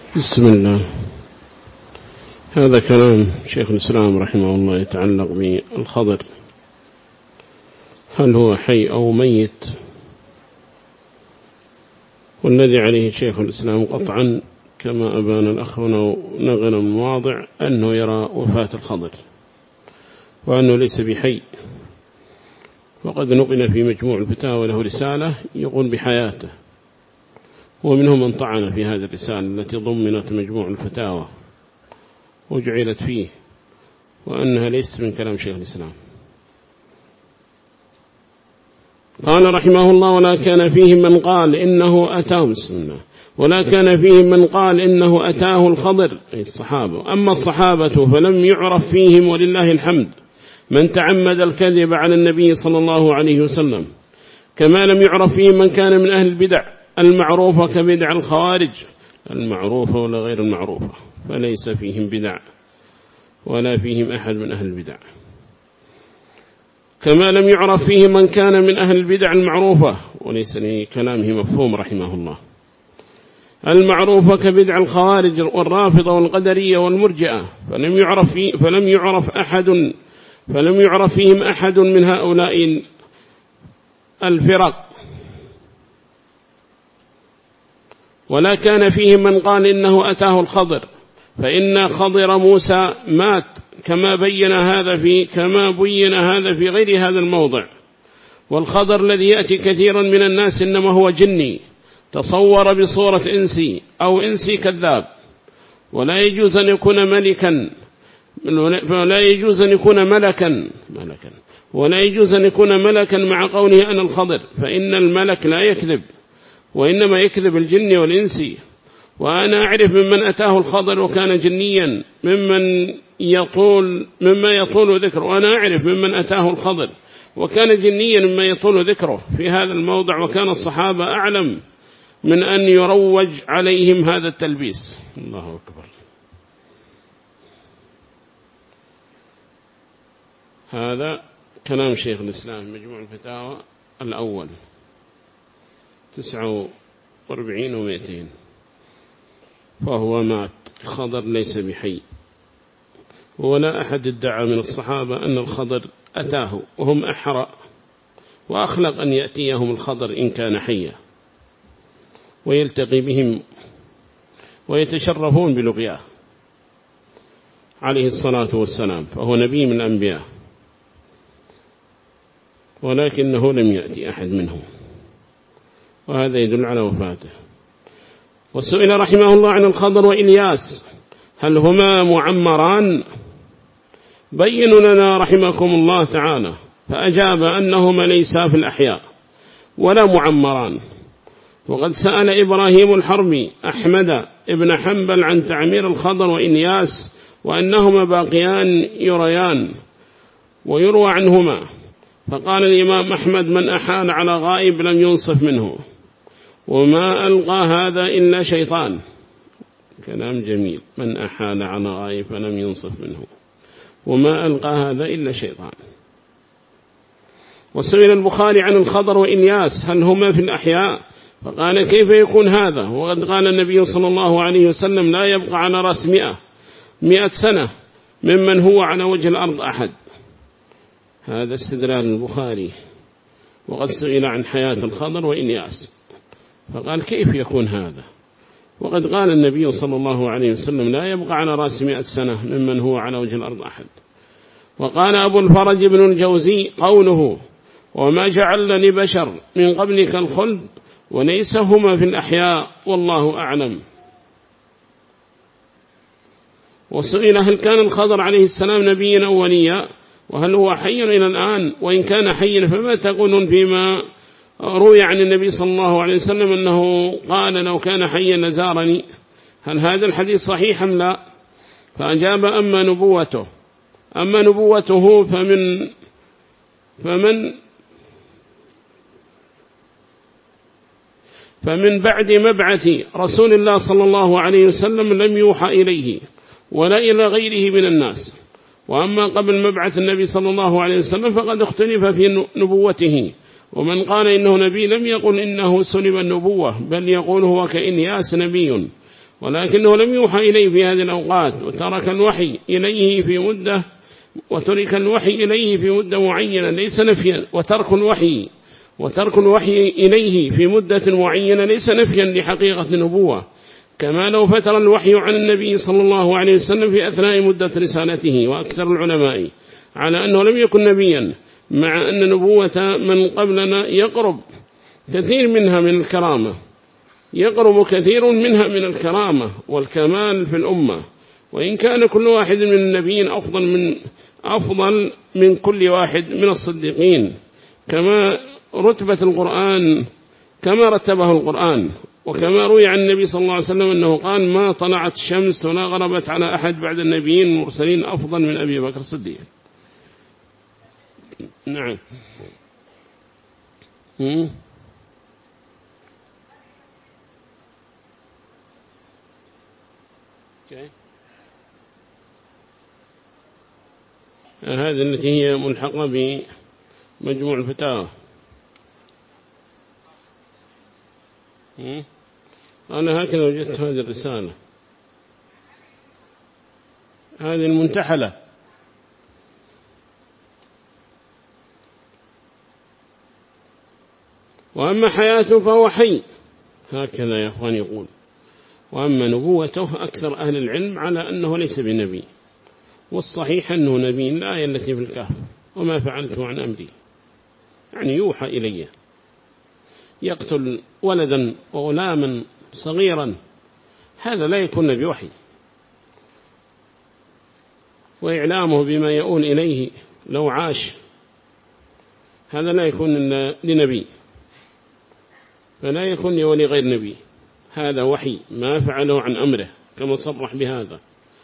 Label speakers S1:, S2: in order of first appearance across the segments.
S1: بسم الله. هذا كلام شيخ الإسلام رحمه الله يتعلق بالخضر، هل هو حي أو ميت؟ والذي عليه شيخ الإسلام قطعا كما أبان الأخ ونغل من واضع أنه يرى وفاة الخضر وأنه ليس بحي، وقد نقل في مجموع الفتاوى له رسالة يقول بحياته، ومنهم من طعن في هذه الرسالة التي ضمنت مجموع الفتاوى وجعلت فيه، وأنها ليست من كلام شيخ الإسلام. قال رحمه الله: ولا كان فيهم من قال إنه أتاه، بسم الله، ولا كان فيهم من قال إنه أتاه الخضر، أي الصحابة. أما الصحابة فلم يعرف فيهم ولله الحمد من تعمد الكذب على النبي صلى الله عليه وسلم، كما لم يعرف فيهم من كان من أهل البدع المعروفة كبدع الخوارج، المعروفة ولا غير المعروفة، فليس فيهم بدع ولا فيهم أحد من أهل البدع، كما لم يعرف فيهم من كان من أهل البدع المعروفة، وليس لكلامه مفهوم رحمه الله، المعروفة كبدع الخوارج والرافضة والقدرية والمرجئة، فلم يعرف فيهم أحد من هؤلاء الفرق. ولا كان فيهم من قال إنه أتاه الخضر، فإن خضر موسى مات، كما بين هذا في غير هذا الموضع. والخضر الذي يأتي كثيرا من الناس إنما هو جني تصور بصورة إنسي أو إنسي كذاب، ولا يجوز أن يكون ملكا، ولا يجوز أن يكون ملكا مع قوله أنا الخضر، فإن الملك لا يكذب، وإنما يكذب الجن والإنسي. وأنا أعرف ممن أتاه الخضر وكان جنيا مما يطول ذكره، وأنا أعرف ممن أتاه الخضر وكان جنيا مما يطول ذكره في هذا الموضع، وكان الصحابة أعلم من أن يروج عليهم هذا التلبيس. الله أكبر. هذا كلام شيخ الإسلام مجموع الفتاوى الأول 49 و200. فهو مات، الخضر ليس بحي، ولا أحد ادعى من الصحابة أن الخضر أتاه، وهم أحرى وأخلق أن يأتيهم الخضر إن كان حيا ويلتقي بهم ويتشرفون بلقياه عليه الصلاة والسلام، فهو نبي من الأنبياء، ولكنه لم يأتي أحد منهم، وهذا يدل على وفاته. وسئل رحمه الله عن الخضر وإلياس هل هما معمران؟ بينوا لنا رحمكم الله تعالى، فأجاب أنهما ليسا في الأحياء ولا معمران. وقد سأل إبراهيم الحرمي أحمد ابن حنبل عن تعمير الخضر وإلياس، وأنهما باقيان يريان ويروى عنهما، فقال الإمام أحمد من أحال على غائب لم ينصف منه، وما ألقى هذا إلا شيطان. كلام جميل، من أحال على غائب فلم ينصف منه، وما ألقى هذا إلا شيطان. وسئل البخاري عن الخضر وإلياس هل هما في الأحياء؟ فقال كيف يكون هذا وقد قال النبي صلى الله عليه وسلم لا يبقى على رأس 100 سنة ممن هو على وجه الأرض أحد. هذا استدلال البخاري. وقد سئل عن حياة الخضر وإلياس فقال كيف يكون هذا وقد قال النبي صلى الله عليه وسلم لا يبقى على رأس 100 سنة ممن هو على وجه الأرض أحد. وقال أبو الفرج بن الجوزي قوله وما جعلنا لبشر من قبلك الخلد وليس هما في الأحياء والله أعلم. وسئل هل كان الخضر عليه السلام نبيا أو وليا، وهل هو حي إلى الآن، وإن كان حيا فما تقولون فيما روي عن النبي صلى الله عليه وسلم أنه قال لو كان حيا لزارني، هل هذا الحديث صحيح أم لا؟ فأجاب أما نبوته فمن بعد مبعث رسول الله صلى الله عليه وسلم لم يوحى إليه ولا إلى غيره من الناس، وأما قبل مبعث النبي صلى الله عليه وسلم فقد اختلف في نبوته، ومن قال إنه نبي لم يقل إنه سلب النبوة، بل يقول هو كإلياس نبي، ولكنه لم يوحى إليه في هذه الأوقات، وترك الوحي إليه في مدة معينة ليس نفيا، وترك الوحي إليه في مدة معينة ليس نفيا لحقيقة النبوة، كما لو فتر الوحي عن النبي صلى الله عليه وسلم في أثناء مدة رسالته. وأكثر العلماء على أنه لم يكن نبيا، مع أن نبوة من قبلنا يقرب كثير منها من الكرامة والكمال في الأمة، وإن كان كل واحد من النبيين أفضل من كل واحد من الصديقين، كما رتبه القرآن، وكما روي عن النبي صلى الله عليه وسلم أنه قال: ما طلعت الشمس ولا غربت على أحد بعد النبيين المرسلين أفضل من أبي بكر الصديق. نعم. هذه التي هي ملحقة بمجموع الفتاوى. أنا هكذا وجدت هذه الرسالة، هذه المنتحلة. وأما حياته فهو حي، هكذا يا أخوان يقول. وأما نبوته أكثر أهل العلم على أنه ليس بنبي، والصحيح أنه نبي. الآية التي في الكهف: وما فعلت عن أمري، يعني يوحى إلي. يقتل ولدا وغلاما صغيرا، هذا لا يكون نبي وحي. وإعلامه بما يؤول إليه لو عاش، هذا لا يكون لنبي، فلا يكون لولي غير نبي. هذا وحي ما فعله عن أمره، كما صرح بهذا.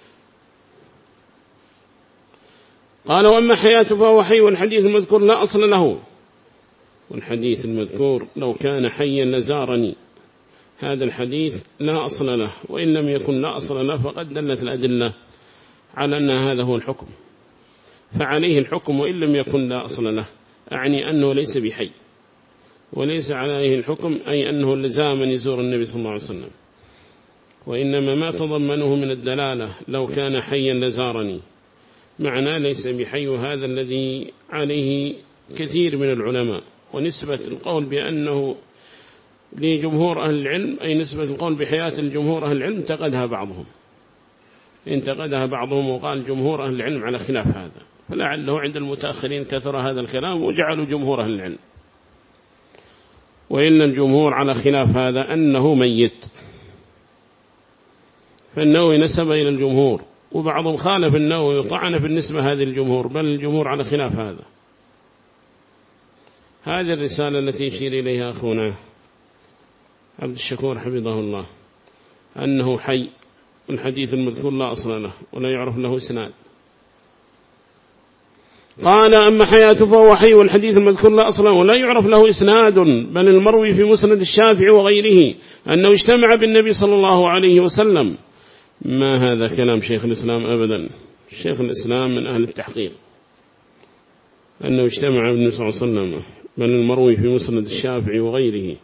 S1: قال: وأما حياته فهو حي، والحديث المذكور لا أصل له. والحديث المذكور لو كان حيا لزارني، هذا الحديث لا أصل له، وإن لم يكن لا أصل له فقد دلت الأدلة على أن هذا هو الحكم، فعليه الحكم وإن لم يكن لا أصل له، أعني أنه ليس بحي، وليس عليه الحكم أي أنه لزاما يزور النبي صلى الله عليه وسلم، وإنما ما تضمنه من الدلالة لو كان حيا لزارني، معنى ليس بحي، وهذا الذي عليه كثير من العلماء. ونسبة القول بأنه لجمهور أهل العلم، أي نسبة القول بحياة الجمهور أهل العلم، انتقدها بعضهم وقال جمهور أهل العلم على خلاف هذا، فلعله عند المتأخرين كثر هذا الكلام وجعلوا جمهور أهل العلم. وإن الجمهور على خلاف هذا أنه ميت، فالنووي نسب إلى الجمهور، وبعضهم خالف النووي وطعن في النسبة هذه الجمهور، بل الجمهور على خلاف هذا. هذه الرسالة التي يشير إليها أخونا عبد الشكور حفظه الله، أنه حي، الحديث المذكور لا أصل له ولا يعرف له إسناد. قال: أما حياته فهو حي، والحديث المذكور لا أصل له ولا يعرف له إسناد، بل المروي في مسند الشافعي وغيره أنه اجتمع بالنبي صلى الله عليه وسلم. ما هذا كلام شيخ الإسلام أبدا، شيخ الإسلام من أهل التحقيق، أنه اجتمع بالنبي صلى الله عليه وسلم، بل المروي في مسند الشافعي وغيره.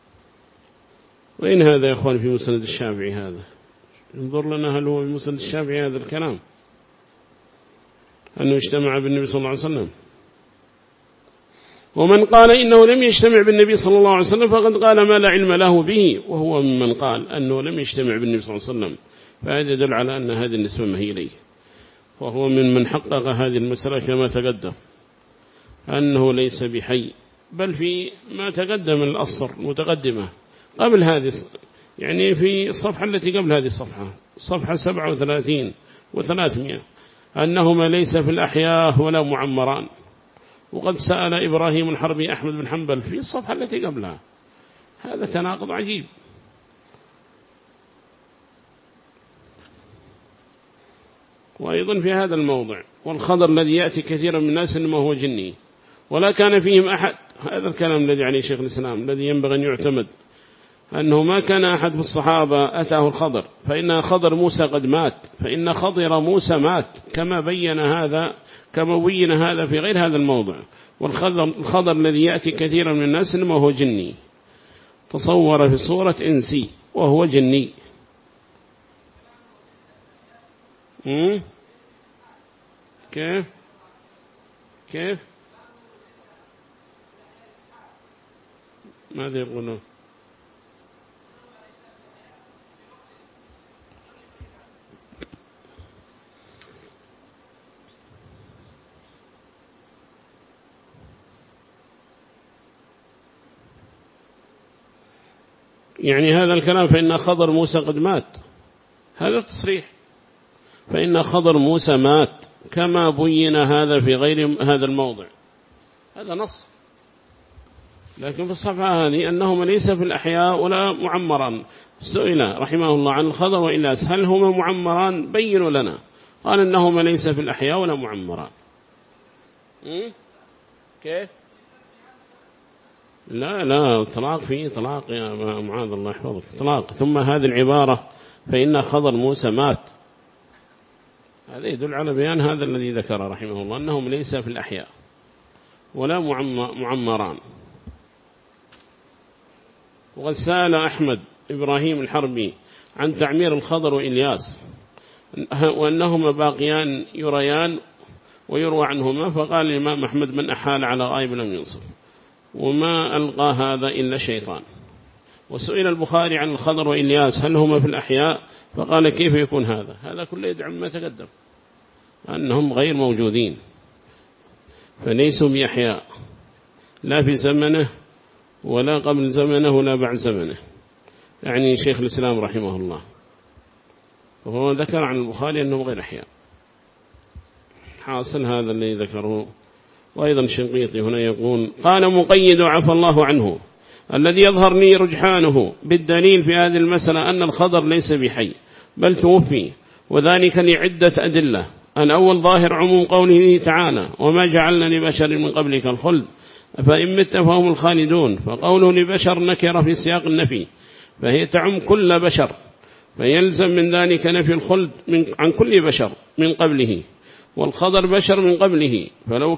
S1: وإن هذا يا أخوان في مسند الشافعي، هذا انظر لنا هل هو في مسند الشافعي هذا الكلام، أنه اجتمع بالنبي صلى الله عليه وسلم. ومن قال إنه لم يجتمع بالنبي صلى الله عليه وسلم فقد قال ما لا علم له به، وهو ممن قال أنه لم يجتمع بالنبي صلى الله عليه وسلم، فهذا يدل على أن هذه النسبة ما هي إليه، وهو من حقق هذه المسألة كما تقدم أنه ليس بحي، بل في ما تقدم الأسطر المتقدمة قبل هذه، يعني في الصفحة التي قبل هذه الصفحة، صفحة 37 و300، أنهما ليس في الأحياء ولا معمران. وقد سأل إبراهيم الحربي أحمد بن حنبل في الصفحة التي قبلها، هذا تناقض عجيب. وأيضا في هذا الموضع: والخضر الذي يأتي كثيرا من الناس إنما هو جني ولا كان فيهم أحد. هذا الكلام الذي عليه شيخ الإسلام الذي ينبغي أن يعتمد، أنه ما كان أحد في الصحابة أتاه الخضر، فإن خضر موسى قد مات، فإن خضر موسى مات، كما بين هذا في غير هذا الموضع. والخضر الذي يأتي كثيرا من الناس إنما هو جني، تصور في صورة إنسي وهو جني، كيف كيف ماذا يقولون؟ يعني هذا الكلام فإن خضر موسى قد مات، هذا تصريح، فإن خضر موسى مات كما بين هذا في غير هذا الموضع، هذا نص. لكن في الصفحة هذه أنهما ليس في الأحياء ولا معمران. سئل رحمه الله عن الخضر وإلياس هل هما معمران؟ بينوا لنا. قال أنهما ليس في الأحياء ولا معمران. كيف؟ لا طلاق فيه طلاق يا معاذ الله يحفظك، طلاق. ثم هذه العبارة فإن خضر موسى مات، هذا يدل على بيان هذا الذي ذكر رحمه الله أنهم ليس في الأحياء ولا معمران. وقد سأل أحمد إبراهيم الحربي عن تعمير الخضر وإلياس وأنهما باقيان يريان ويروى عنهما، فقال الإمام أحمد من أحال على غائب لم ينصف، وما ألقى هذا إلا شيطان. وسئل البخاري عن الخضر وإلياس هل هما في الأحياء، فقال كيف يكون هذا كله يدعم ما تقدم أنهم غير موجودين، فليسوا بأحياء لا في زمنه ولا قبل زمنه ولا بعد زمنه، يعني شيخ الإسلام رحمه الله، وهو ذكر عن البخاري أنهم غير أحياء. حاصل هذا الذي ذكره. وأيضا شنقيطي هنا يقول قال مقيد عفى الله عنه الذي يظهر لي رجحانه بالدليل في هذه المسألة أن الخضر ليس بحي بل توفي، وذلك لعدة أدلة. الأول ظاهر عموم قوله تعالى وما جعلنا لبشر من قبلك الخلد فإن مت فهم الخالدون، فقوله لبشر نكر في سياق النفي فهي تعم كل بشر، فيلزم من ذلك نفي الخلد عن كل بشر من قبله، والخضر بشر من قبله،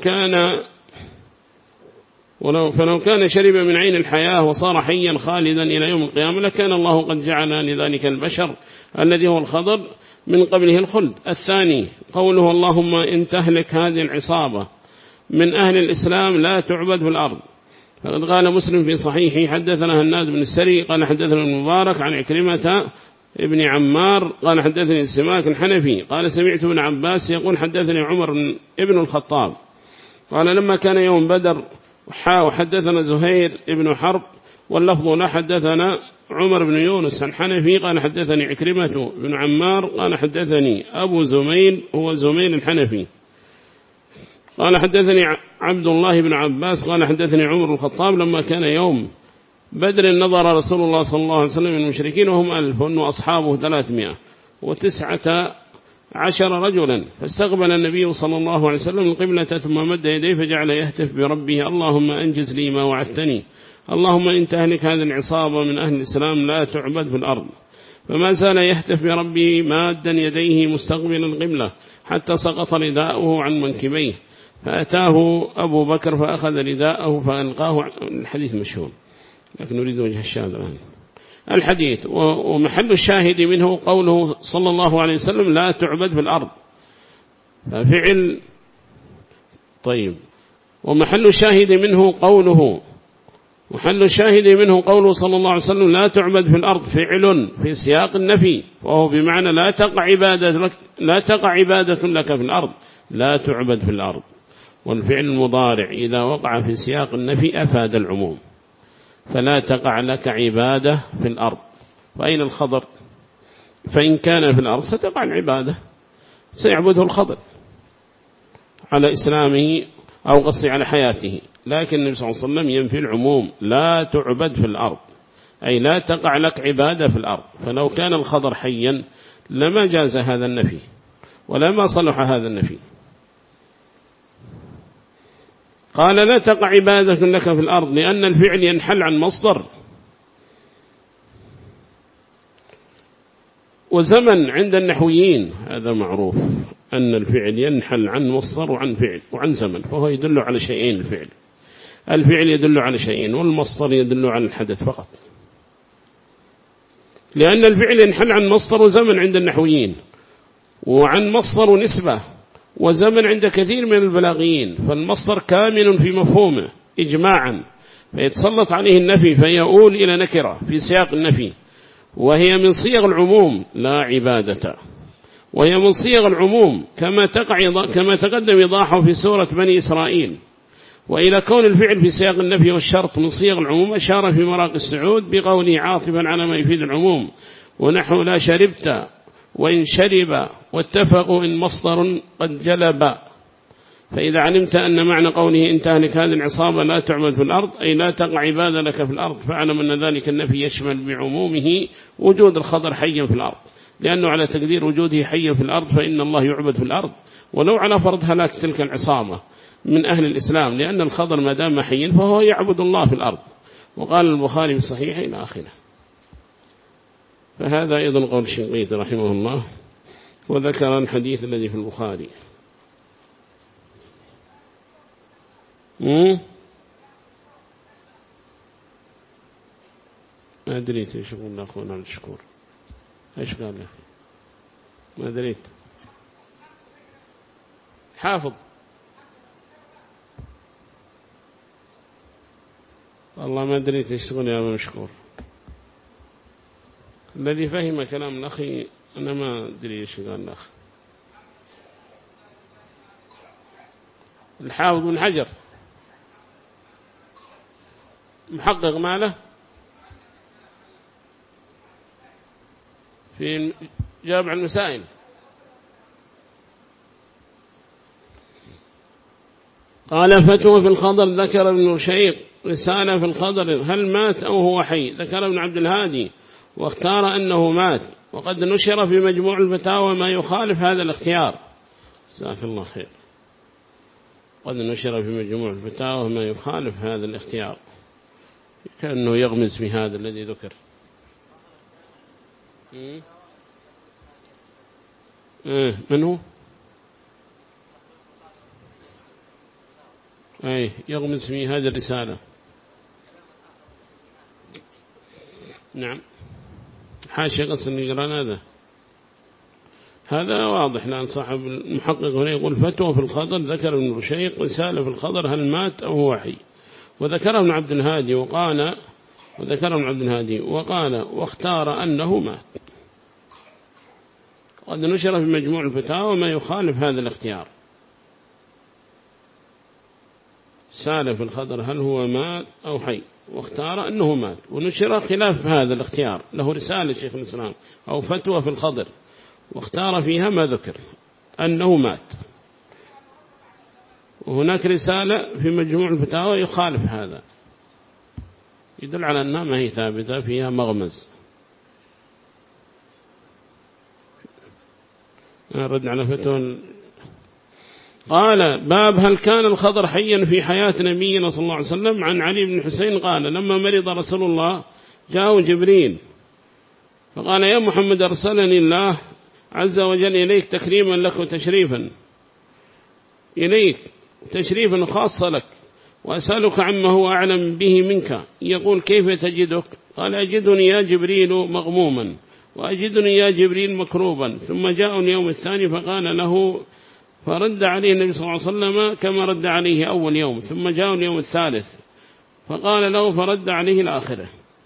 S1: فلو كان شرب من عين الحياة وصار حيا خالدا إلى يوم القيامة لكان الله قد جعل لذلك البشر الذي هو الخضر من قبله الخلد. الثاني قوله اللهم إن تهلك هذه العصابة من أهل الإسلام لا تعبد في الأرض، فقد قال مسلم في صحيحه حدثنا هناد بن السري قال حدثنا المبارك عن عكرمة ابن عمار قال حدثني السماك الحنفي قال سمعت ابن عباس يقول حدثني عمر ابن الخطاب قال لما كان يوم بدر وحدثنا زهير ابن حرب واللفظ لا حدثنا عمر بن يونس الحنفي قال حدثني عكرمة بن عمار قال حدثني أبو زميل هو زميل الحنفي قال حدثني عبد الله بن عباس قال حدثني عمر الخطاب لما كان يوم بدر نظر رسول الله صلى الله عليه وسلم من المشركين وهم 1000 وأصحابه 319 رجلا، فاستقبل النبي صلى الله عليه وسلم القبلة ثم مد يديه فجعل يهتف بربه اللهم أنجز لي ما وعدتني، اللهم إن تهلك هذه العصابة من أهل الإسلام لا تعبد في الأرض. فما زال يهتف بربه مادا يديه مستقبل القبلة حتى سقط رداءه عن منكبيه، فأتاه أبو بكر فأخذ رداءه فألقاه. الحديث مشهور لكن نريد وجه الشاهد الآن. الحديث ومحل الشاهد منه قوله صلى الله عليه وسلم لا تعبد في الأرض، ففعل طيب. ومحل الشاهد منه قوله صلى الله عليه وسلم لا تعبد في الأرض فعل في سياق النفي، وهو بمعنى لا تقع عبادة لك في الأرض، لا تعبد في الأرض. والفعل المضارع إذا وقع في سياق النفي أفاد العموم، فلا تقع لك عبادة في الأرض. وأين الخضر؟ فإن كان في الأرض ستقع العبادة، سيعبده الخضر على إسلامه أو قصي على حياته، لكن النبي صلى الله عليه وسلم ينفي العموم لا تعبد في الأرض، أي لا تقع لك عبادة في الأرض. فلو كان الخضر حيا لما جاز هذا النفي ولما صلح هذا النفي. قال لا تقع عبادة لك في الأرض لأن الفعل ينحل عن مصدر، وزمن عند النحويين هذا معروف أن الفعل ينحل عن مصدر وعن فعل وعن زمن، فهو يدل على شيئين. الفعل يدل على شيئين والمصدر يدل على الحدث فقط، لأن الفعل ينحل عن مصدر وزمن عند النحويين، وعن مصدر نسبة وزمن عند كثير من البلاغيين، فالمصدر كامل في مفهومه إجماعا، فيتسلط عليه النفي فيؤول إلى نكرة في سياق النفي، وهي من صيغ العموم لا عبادة، وهي من صيغ العموم كما تقدم إيضاحه في سورة بني إسرائيل. وإلى كون الفعل في سياق النفي والشرط من صيغ العموم أشار في مراقي السعود بقوله عاطفا على ما يفيد العموم، ونحو لا شربت وإن شرب، واتفقوا إن مصدر قد جلب. فإذا علمت أن معنى قوله إن تهلك هذه العصابة لا تعمل في الأرض أي لا تقع عبادة لك في الأرض، فاعلم أن ذلك النفي يشمل بعمومه وجود الخضر حيا في الأرض، لأنه على تقدير وجوده حيا في الأرض فإن الله يعبد في الأرض، ولو على فرض هلاك تلك العصابة من أهل الإسلام، لأن الخضر ما دام حيا فهو يعبد الله في الأرض. وقال البخاري في الصحيح إلى آخره. فهذا أيضا قول الشنقيطي رحمه الله، وذكر الحديث الذي في البخاري. ما أدريت إيش يقول أخونا الشكور، إيش قال له؟ ما أدريت. حافظ والله ما أدريت إيش تقول يا أبو مشكور. الذي فهم كلام الأخي أنا ما أدري إيش قال الأخ. الحافظ بن حجر محقق ماله في جامع المسائل. قال فتوى في الخضر، ذكر ابن رشيق رسالة في الخضر هل مات أو هو حي، ذكر ابن عبد الهادي واختار أنه مات، وقد نشر في مجموع الفتاوى ما يخالف هذا الاختيار. جزاك الله خير. قد نشر في مجموع الفتاوى ما يخالف هذا الاختيار، كأنه يغمز في هذا الذي ذكر. من هو؟ أي يغمز في هذه الرسالة. نعم حاشية قصر نقران هذا واضح، لأن صاحب المحقق هنا يقول فتوى في الخضر، ذكر ابن رشيق رسالة في الخضر هل مات أو هو حي، وذكر ابن عبد الهادي وقال واختار أنه مات. قد نشر في مجموع الفتاوى ما يخالف هذا الاختيار. سال في الخضر هل هو مات أو حي، واختار أنه مات، ونشر خلاف هذا الاختيار. له رسالة شيخ الإسلام أو فتوى في الخضر واختار فيها ما ذكر أنه مات، وهناك رسالة في مجموع الفتاوى يخالف هذا، يدل على أنها ما هي ثابتة، فيها مغمز. رد على فتوى. قال باب هل كان الخضر حيا في حياة نبينا صلى الله عليه وسلم. عن علي بن حسين قال لما مرض رسول الله جاءه جبريل فقال يا محمد أرسلني الله عز وجل إليك تكريما لك وتشريفا إليك، تشريفا خاصة لك، وأسألك عما هو أعلم به منك. يقول كيف تجدك؟ قال أجدني يا جبريل مغموما، وأجدني يا جبريل مكروبا. ثم جاء اليوم الثاني فقال له، فرد عليه النبي صلى الله عليه وسلم كما رد عليه أول يوم. ثم جاء اليوم الثالث فقال له فرد عليه الآخرة.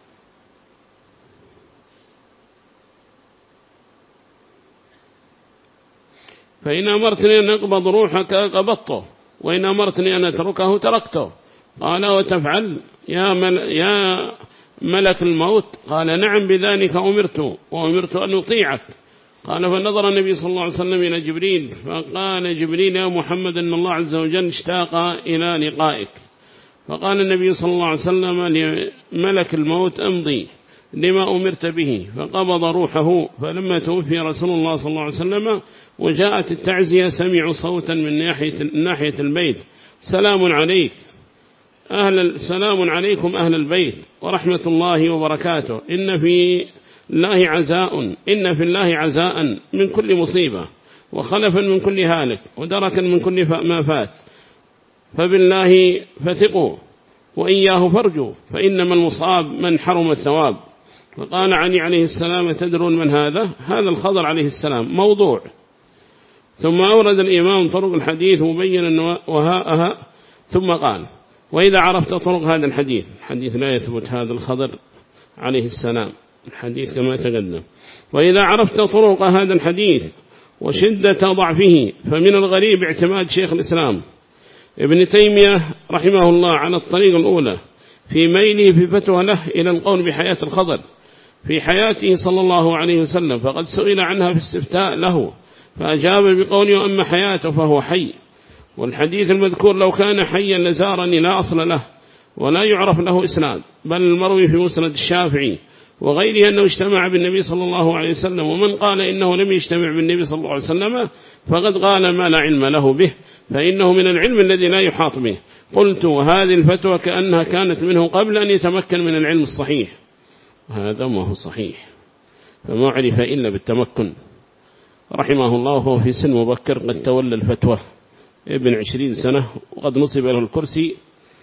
S1: فإن أمرتني أن أقبض روحك قبضته، وإن أمرتني أن أتركه تركته. قال وتفعل يا ملك الموت؟ قال نعم بذلك أمرت، وأمرت أن أطيعك. قال فنظر النبي صلى الله عليه وسلم إلى جبريل فقال جبريل يا محمد أن الله عز وجل اشتاق إلى لقائك. فقال النبي صلى الله عليه وسلم لملك الموت امضي لما أمرت به، فقبض روحه. فلما توفي رسول الله صلى الله عليه وسلم وجاءت التعزية سمعوا صوتا من ناحية البيت سلام عليك سلام عليكم أهل البيت ورحمة الله وبركاته، إن في الله عزاء من كل مصيبة، وخلفا من كل هالك، ودركا من كل ما فات، فبالله فثقوا وإياه فرجوا، فإنما المصاب من حرم الثواب. فقال علي عليه السلام تدرون من هذا؟ هذا الخضر عليه السلام موضوع ثم أورد الإمام طرق الحديث مبينا وهاءها ثم قال وإذا عرفت طرق هذا الحديث لا يثبت هذا الخضر عليه السلام الحديث كما تقدم وإذا عرفت طرق هذا الحديث وشدة ضعفه فمن الغريب اعتماد شيخ الإسلام ابن تيمية رحمه الله على الطريقة الأولى في ميله في فتوى له إلى القول بحياة الخضر في حياته صلى الله عليه وسلم فقد سئل عنها في استفتاء له فأجاب بقوله أما حياته فهو حي والحديث المذكور لو كان حيا لزارني لا أصل له ولا يعرف له إسناد بل المروي في مسند الشافعي وغيره أنه اجتمع بالنبي صلى الله عليه وسلم ومن قال إنه لم يجتمع بالنبي صلى الله عليه وسلم فقد قال ما لا علم له به فإنه من العلم الذي لا يحاط به قلت وهذه الفتوى كأنها كانت منه قبل أن يتمكن من العلم الصحيح وهذا ما هو صحيح فما عرف إلا بالتمكن رحمه الله وهو في سن مبكر قد تولى الفتوى ابن 20 سنة وقد نصب له الكرسي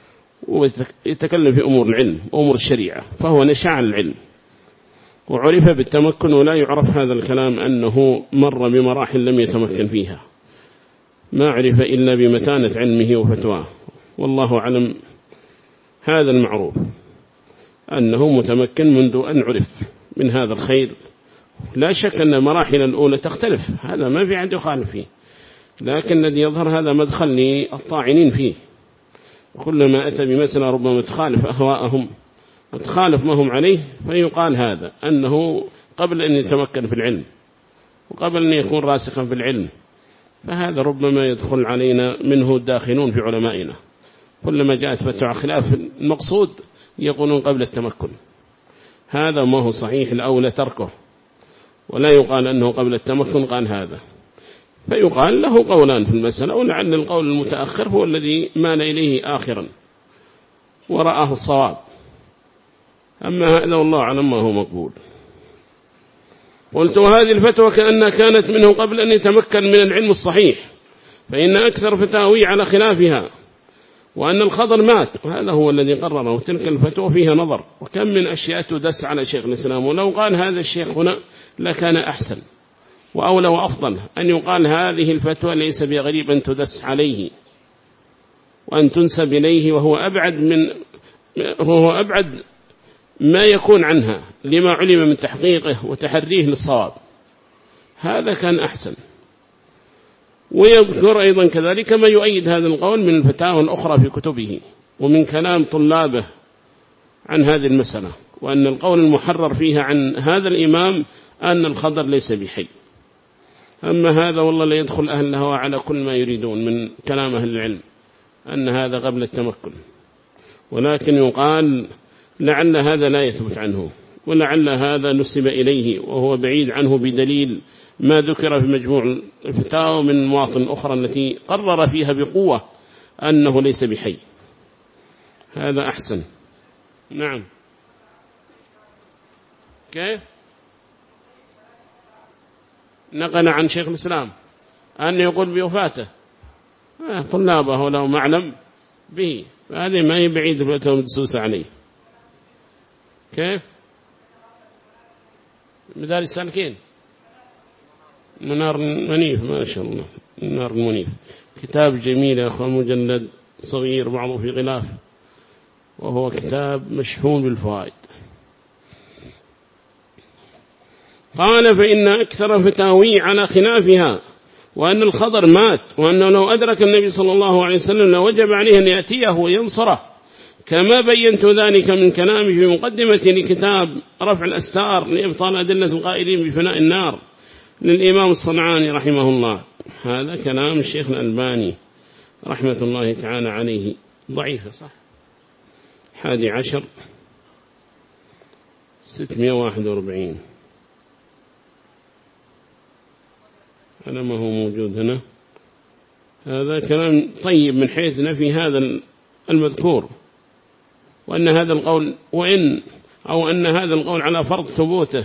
S1: ويتكلم في أمور العلم وأمور الشريعة فهو نشأ عن العلم وعرف بالتمكن ولا يعرف هذا الكلام أنه مر بمراحل لم يتمكن فيها ما عرف إلا بمتانة علمه وفتواه والله أعلم هذا المعروف أنه متمكن منذ أن عرف من هذا الخير لا شك أن المراحل الأولى تختلف هذا ما في عند يخالف فيه لكن الذي يظهر هذا مدخل للطاعنين فيه وكلما أتى بمسألة ربما تخالف أهواءهم وتخالف ما هم عليه فيقال هذا أنه قبل أن يتمكن في العلم وقبل أن يكون راسخا في العلم فهذا ربما يدخل علينا منه الداخلون في علمائنا كلما جاءت فتوى خلاف المقصود يقولون قبل التمكن هذا ما هو صحيح الأولى تركه ولا يقال أنه قبل التمكن قال هذا فيقال له قولان في المسألة ولعل القول المتأخر هو الذي مال إليه آخرا ورآه الصواب أما هذا والله أعلم ما هو مقبول قلت وهذه الفتوى كأنها كانت منه قبل أن يتمكن من العلم الصحيح فإن أكثر فتاوي على خلافها وأن الخضر مات وهذا هو الذي قرره وتلك الفتوى فيها نظر وكم من أشياء تدس على شيخ الإسلام ولو قال هذا الشيخ هنا لكان أحسن وأولى وأفضل أن يقال هذه الفتوى ليس بغريب أن تدس عليه وأن تنسب إليه وهو أبعد ما يكون عنها لما علم من تحقيقه وتحريه للصواب هذا كان أحسن ويذكر أيضا كذلك ما يؤيد هذا القول من الفتاوى الأخرى في كتبه ومن كلام طلابه عن هذه المسألة وأن القول المحرر فيها عن هذا الإمام أن الخضر ليس بحي أما هذا والله لا يدخل أهل الهوى على كل ما يريدون من كلام أهل العلم أن هذا قبل التمكن ولكن يقال لعل هذا لا يثبت عنه ولعل هذا نسب إليه وهو بعيد عنه بدليل ما ذكر في مجموع الفتاوى من مواطن أخرى التي قرر فيها بقوة أنه ليس بحي هذا أحسن نعم كيف نقل عن شيخ الإسلام أن يقول بوفاته طلابه ولو معلم به فهذه ما هي بعيد الفتوى مدسوسة عليه كيف مدارس السالكين منار المنيف ما شاء الله منار المنيف كتاب جميل يا أخوان مجلد صغير بعضه في غلاف وهو كتاب مشحون بالفوائد قال فإن أكثر فتاوي على خلافها وأن الخضر مات وأنه لو أدرك النبي صلى الله عليه وسلم لوجب عليه أن يأتيه وينصره كما بينت ذلك من كلامي في مقدمة لكتاب رفع الأستار لإبطال أدلة القائلين بفناء النار للإمام الصنعاني رحمه الله هذا كلام الشيخ الألباني رحمة الله تعالى عليه ضعيفة صح 11 641 هذا ما هو موجود هنا هذا كلام طيب من حيث نفي هذا المذكور وأن هذا القول أن هذا القول على فرض ثبوته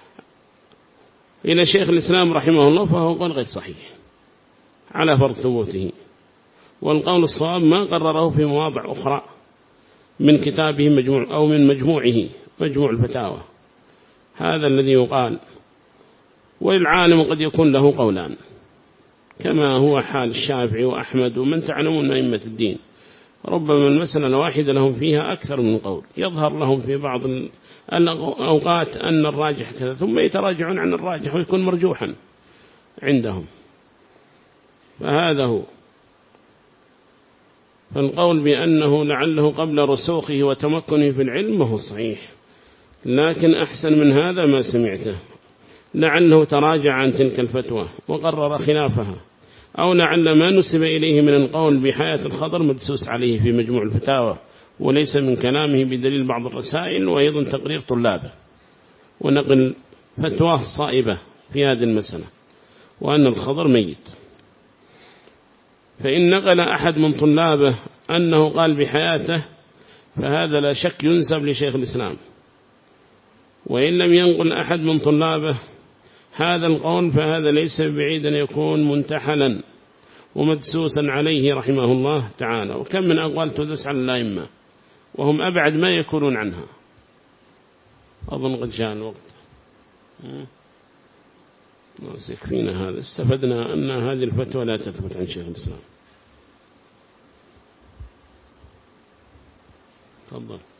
S1: إلى شيخ الإسلام رحمه الله فهو قول غير صحيح على فرض ثبوته والقول الصواب ما قرره في مواضع أخرى من كتابه مجموع أو من مجموعه مجموع الفتاوى هذا الذي يقال والعالم قد يكون له قولان كما هو حال الشافعي وأحمد ومن تعلمون من أئمة الدين. ربما المسألة الواحدة لهم فيها أكثر من قول، يظهر لهم في بعض الأوقات أن الراجح كذا، ثم يتراجعون عن الراجح ويكون مرجوحا عندهم. فهذا هو. فالقول بأنه لعله قبل رسوخه وتمكنه في العلم هو صحيح، لكن أحسن من هذا ما سمعته، لعله تراجع عن تلك الفتوى وقرر خلافها، أو لعل ما نسب إليه من القول بحياة الخضر مدسوس عليه في مجموع الفتاوى وليس من كلامه بدليل بعض الرسائل، وأيضا تقرير طلابه ونقل فتواه صائبة في هذه المسألة وأن الخضر ميت. فإن نقل أحد من طلابه أنه قال بحياته فهذا لا شك ينسب لشيخ الإسلام، وإن لم ينقل أحد من طلابه هذا القول فهذا ليس بعيدا يكون منتحلا ومدسوسا عليه رحمه الله تعالى. وكم من أقوال تدس على الأئمة وهم أبعد ما يكونون عنها. أظن قد جاء الوقت، يكفينا هذا. استفدنا أن هذه الفتوى لا تثبت عن شيخ الإسلام. تفضل.